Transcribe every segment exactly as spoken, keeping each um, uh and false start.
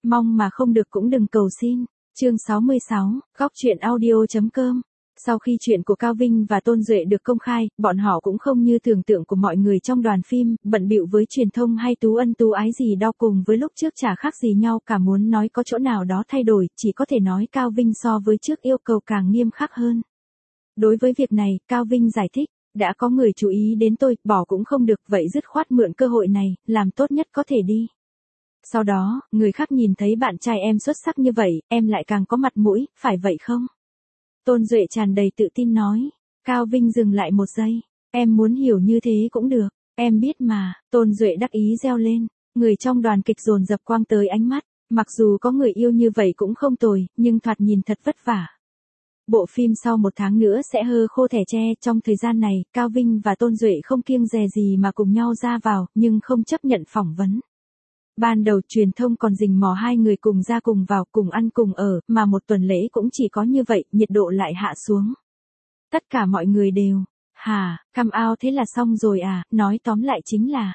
Mong mà không được cũng đừng cầu xin. Chương sáu mươi sáu, góc truyện audio.com. Sau khi chuyện của Cao Vinh và Tôn Duệ được công khai, bọn họ cũng không như tưởng tượng của mọi người trong đoàn phim, bận bịu với truyền thông hay tú ân tú ái gì đo cùng với lúc trước chả khác gì nhau cả, muốn nói có chỗ nào đó thay đổi, chỉ có thể nói Cao Vinh so với trước yêu cầu càng nghiêm khắc hơn. Đối với việc này, Cao Vinh giải thích, đã có người chú ý đến tôi, bỏ cũng không được, vậy dứt khoát mượn cơ hội này, làm tốt nhất có thể đi. Sau đó, người khác nhìn thấy bạn trai em xuất sắc như vậy, em lại càng có mặt mũi, phải vậy không? Tôn Duệ tràn đầy tự tin nói. Cao Vinh dừng lại một giây. Em muốn hiểu như thế cũng được. Em biết mà. Tôn Duệ đắc ý reo lên. Người trong đoàn kịch dồn dập quang tới ánh mắt. Mặc dù có người yêu như vậy cũng không tồi, nhưng thoạt nhìn thật vất vả. Bộ phim sau một tháng nữa sẽ hơ khô thẻ tre. Trong thời gian này, Cao Vinh và Tôn Duệ không kiêng dè gì mà cùng nhau ra vào, nhưng không chấp nhận phỏng vấn. Ban đầu truyền thông còn rình mò hai người cùng ra cùng vào, cùng ăn cùng ở, mà một tuần lễ cũng chỉ có như vậy, nhiệt độ lại hạ xuống. Tất cả mọi người đều, hà, come out thế là xong rồi à, nói tóm lại chính là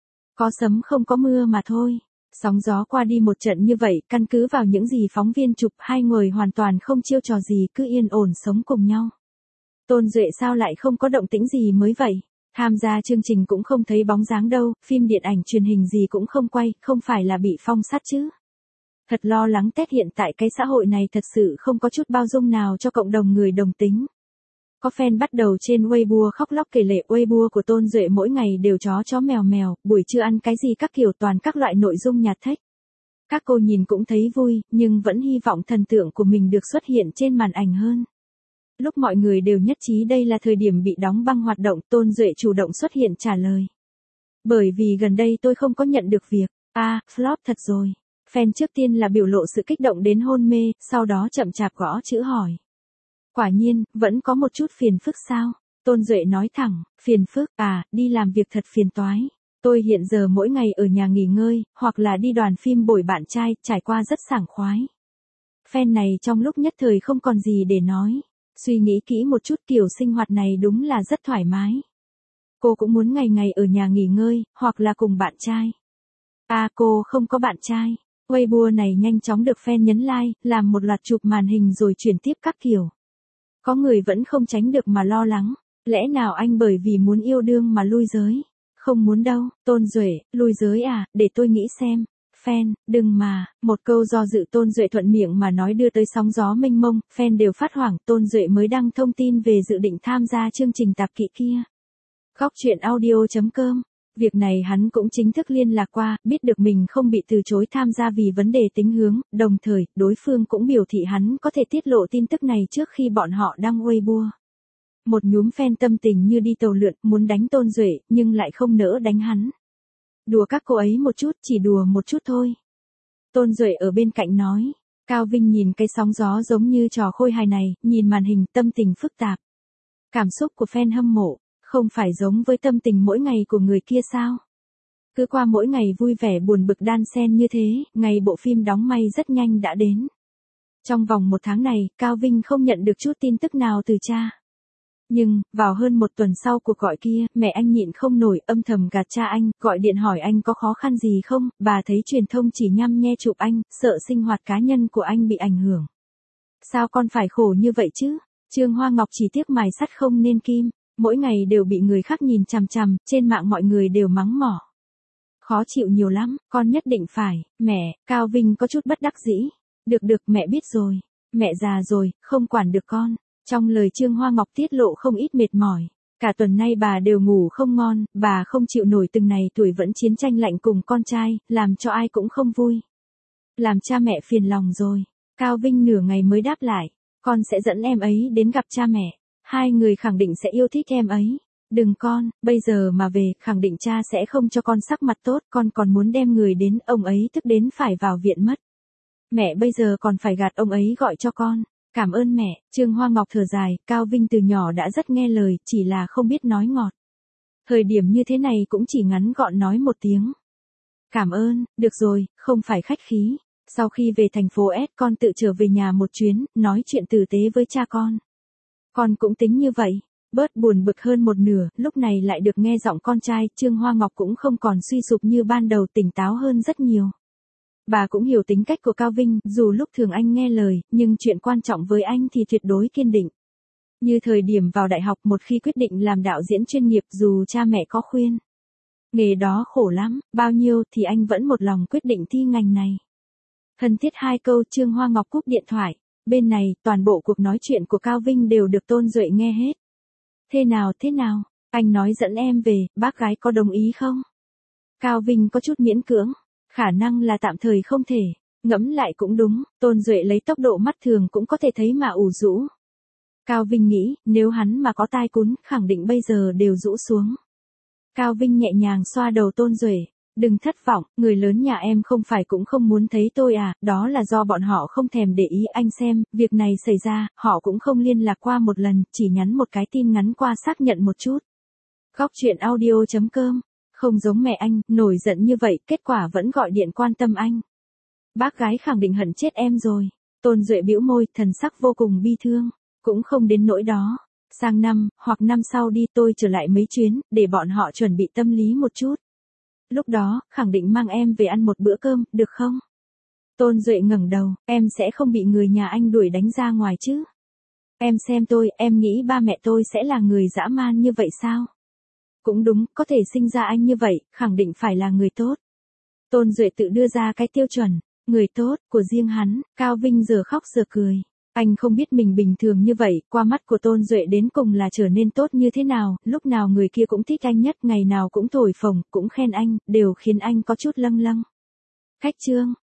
có sấm không có mưa mà thôi. Sóng gió qua đi một trận như vậy, căn cứ vào những gì phóng viên chụp, hai người hoàn toàn không chiêu trò gì, cứ yên ổn sống cùng nhau. Tôn Duệ sao lại không có động tĩnh gì mới vậy? Tham gia chương trình cũng không thấy bóng dáng đâu, phim điện ảnh truyền hình gì cũng không quay, không phải là bị phong sát chứ. Thật lo lắng tét, hiện tại cái xã hội này thật sự không có chút bao dung nào cho cộng đồng người đồng tính. Có fan bắt đầu trên Weibo khóc lóc kể lể, Weibo của Tôn Duệ mỗi ngày đều chó chó mèo mèo, buổi trưa ăn cái gì các kiểu, toàn các loại nội dung nhạt thách. Các cô nhìn cũng thấy vui, nhưng vẫn hy vọng thần tượng của mình được xuất hiện trên màn ảnh hơn. Lúc mọi người đều nhất trí đây là thời điểm bị đóng băng hoạt động, Tôn Duệ chủ động xuất hiện trả lời. Bởi vì gần đây tôi không có nhận được việc. À, flop thật rồi. Fan trước tiên là biểu lộ sự kích động đến hôn mê, sau đó chậm chạp gõ chữ hỏi. Quả nhiên, vẫn có một chút phiền phức sao? Tôn Duệ nói thẳng, phiền phức, à, đi làm việc thật phiền toái. Tôi hiện giờ mỗi ngày ở nhà nghỉ ngơi, hoặc là đi đoàn phim bồi bạn trai, trải qua rất sảng khoái. Fan này trong lúc nhất thời không còn gì để nói. Suy nghĩ kỹ một chút, kiểu sinh hoạt này đúng là rất thoải mái. Cô cũng muốn ngày ngày ở nhà nghỉ ngơi, hoặc là cùng bạn trai. À, cô không có bạn trai. Weibo này nhanh chóng được fan nhấn like, làm một loạt chụp màn hình rồi chuyển tiếp các kiểu. Có người vẫn không tránh được mà lo lắng. Lẽ nào anh bởi vì muốn yêu đương mà lui giới? Không muốn đâu, Tôn Duệ, lui giới à, để tôi nghĩ xem. Fan, đừng mà, một câu do dự Tôn Duệ thuận miệng mà nói đưa tới sóng gió mênh mông, fan đều phát hoảng, Tôn Duệ mới đăng thông tin về dự định tham gia chương trình tạp kỹ kia. Góc truyện audio.com. Việc này hắn cũng chính thức liên lạc qua, biết được mình không bị từ chối tham gia vì vấn đề tính hướng, đồng thời, đối phương cũng biểu thị hắn có thể tiết lộ tin tức này trước khi bọn họ đăng Weibo. Một nhúm fan tâm tình như đi tàu lượn, muốn đánh Tôn Duệ, nhưng lại không nỡ đánh hắn. Đùa các cô ấy một chút, chỉ đùa một chút thôi. Tôn Duệ ở bên cạnh nói. Cao Vinh nhìn cái sóng gió giống như trò khôi hài này, nhìn màn hình, tâm tình phức tạp. Cảm xúc của fan hâm mộ, không phải giống với tâm tình mỗi ngày của người kia sao? Cứ qua mỗi ngày vui vẻ buồn bực đan xen như thế, ngày bộ phim đóng may rất nhanh đã đến. Trong vòng một tháng này, Cao Vinh không nhận được chút tin tức nào từ cha. Nhưng, vào hơn một tuần sau cuộc gọi kia, mẹ anh nhịn không nổi, âm thầm gạt cha anh, gọi điện hỏi anh có khó khăn gì không, bà thấy truyền thông chỉ nhăm nhe chụp anh, sợ sinh hoạt cá nhân của anh bị ảnh hưởng. Sao con phải khổ như vậy chứ? Trương Hoa Ngọc chỉ tiếc mài sắt không nên kim, mỗi ngày đều bị người khác nhìn chằm chằm, trên mạng mọi người đều mắng mỏ. Khó chịu nhiều lắm, con nhất định phải, mẹ, Cao Vinh có chút bất đắc dĩ. Được được, mẹ biết rồi, mẹ già rồi, không quản được con. Trong lời Trương Hoa Ngọc tiết lộ không ít mệt mỏi. Cả tuần nay bà đều ngủ không ngon, bà không chịu nổi từng này tuổi vẫn chiến tranh lạnh cùng con trai, làm cho ai cũng không vui. Làm cha mẹ phiền lòng rồi. Cao Vinh nửa ngày mới đáp lại, con sẽ dẫn em ấy đến gặp cha mẹ. Hai người khẳng định sẽ yêu thích em ấy. Đừng con, bây giờ mà về, khẳng định cha sẽ không cho con sắc mặt tốt, con còn muốn đem người đến, ông ấy tức đến phải vào viện mất. Mẹ bây giờ còn phải gạt ông ấy gọi cho con. Cảm ơn mẹ, Trương Hoa Ngọc thở dài, Cao Vinh từ nhỏ đã rất nghe lời, chỉ là không biết nói ngọt. Thời điểm như thế này cũng chỉ ngắn gọn nói một tiếng. Cảm ơn, được rồi, không phải khách khí. Sau khi về thành phố S, con tự trở về nhà một chuyến, nói chuyện tử tế với cha con. Con cũng tính như vậy, bớt buồn bực hơn một nửa, lúc này lại được nghe giọng con trai, Trương Hoa Ngọc cũng không còn suy sụp như ban đầu, tỉnh táo hơn rất nhiều. Bà cũng hiểu tính cách của Cao Vinh, dù lúc thường anh nghe lời, nhưng chuyện quan trọng với anh thì tuyệt đối kiên định. Như thời điểm vào đại học một khi quyết định làm đạo diễn chuyên nghiệp dù cha mẹ có khuyên. Nghề đó khổ lắm, bao nhiêu thì anh vẫn một lòng quyết định thi ngành này. Thân thiết hai câu Trương Hoa Ngọc cúp điện thoại. Bên này, toàn bộ cuộc nói chuyện của Cao Vinh đều được Tôn Duệ nghe hết. Thế nào thế nào, anh nói dẫn em về, bác gái có đồng ý không? Cao Vinh có chút miễn cưỡng. Khả năng là tạm thời không thể. Ngẫm lại cũng đúng, Tôn Duệ lấy tốc độ mắt thường cũng có thể thấy mà ủ rũ. Cao Vinh nghĩ, nếu hắn mà có tai cún, khẳng định bây giờ đều rũ xuống. Cao Vinh nhẹ nhàng xoa đầu Tôn Duệ. Đừng thất vọng, người lớn nhà em không phải cũng không muốn thấy tôi à, đó là do bọn họ không thèm để ý anh xem, việc này xảy ra, họ cũng không liên lạc qua một lần, chỉ nhắn một cái tin ngắn qua xác nhận một chút. Góc chuyện audio chấm com, không giống mẹ anh, nổi giận như vậy, kết quả vẫn gọi điện quan tâm anh. Bác gái khẳng định hận chết em rồi. Tôn Duệ bĩu môi, thần sắc vô cùng bi thương, cũng không đến nỗi đó. Sang năm, hoặc năm sau đi tôi trở lại mấy chuyến, để bọn họ chuẩn bị tâm lý một chút. Lúc đó, khẳng định mang em về ăn một bữa cơm, được không? Tôn Duệ ngẩng đầu, em sẽ không bị người nhà anh đuổi đánh ra ngoài chứ? Em xem tôi, em nghĩ ba mẹ tôi sẽ là người dã man như vậy sao? Cũng đúng, có thể sinh ra anh như vậy, khẳng định phải là người tốt. Tôn Duệ tự đưa ra cái tiêu chuẩn, người tốt, của riêng hắn, Cao Vinh giờ khóc giờ cười. Anh không biết mình bình thường như vậy, qua mắt của Tôn Duệ đến cùng là trở nên tốt như thế nào, lúc nào người kia cũng thích anh nhất, ngày nào cũng thổi phồng, cũng khen anh, đều khiến anh có chút lâng lâng. Khách trương.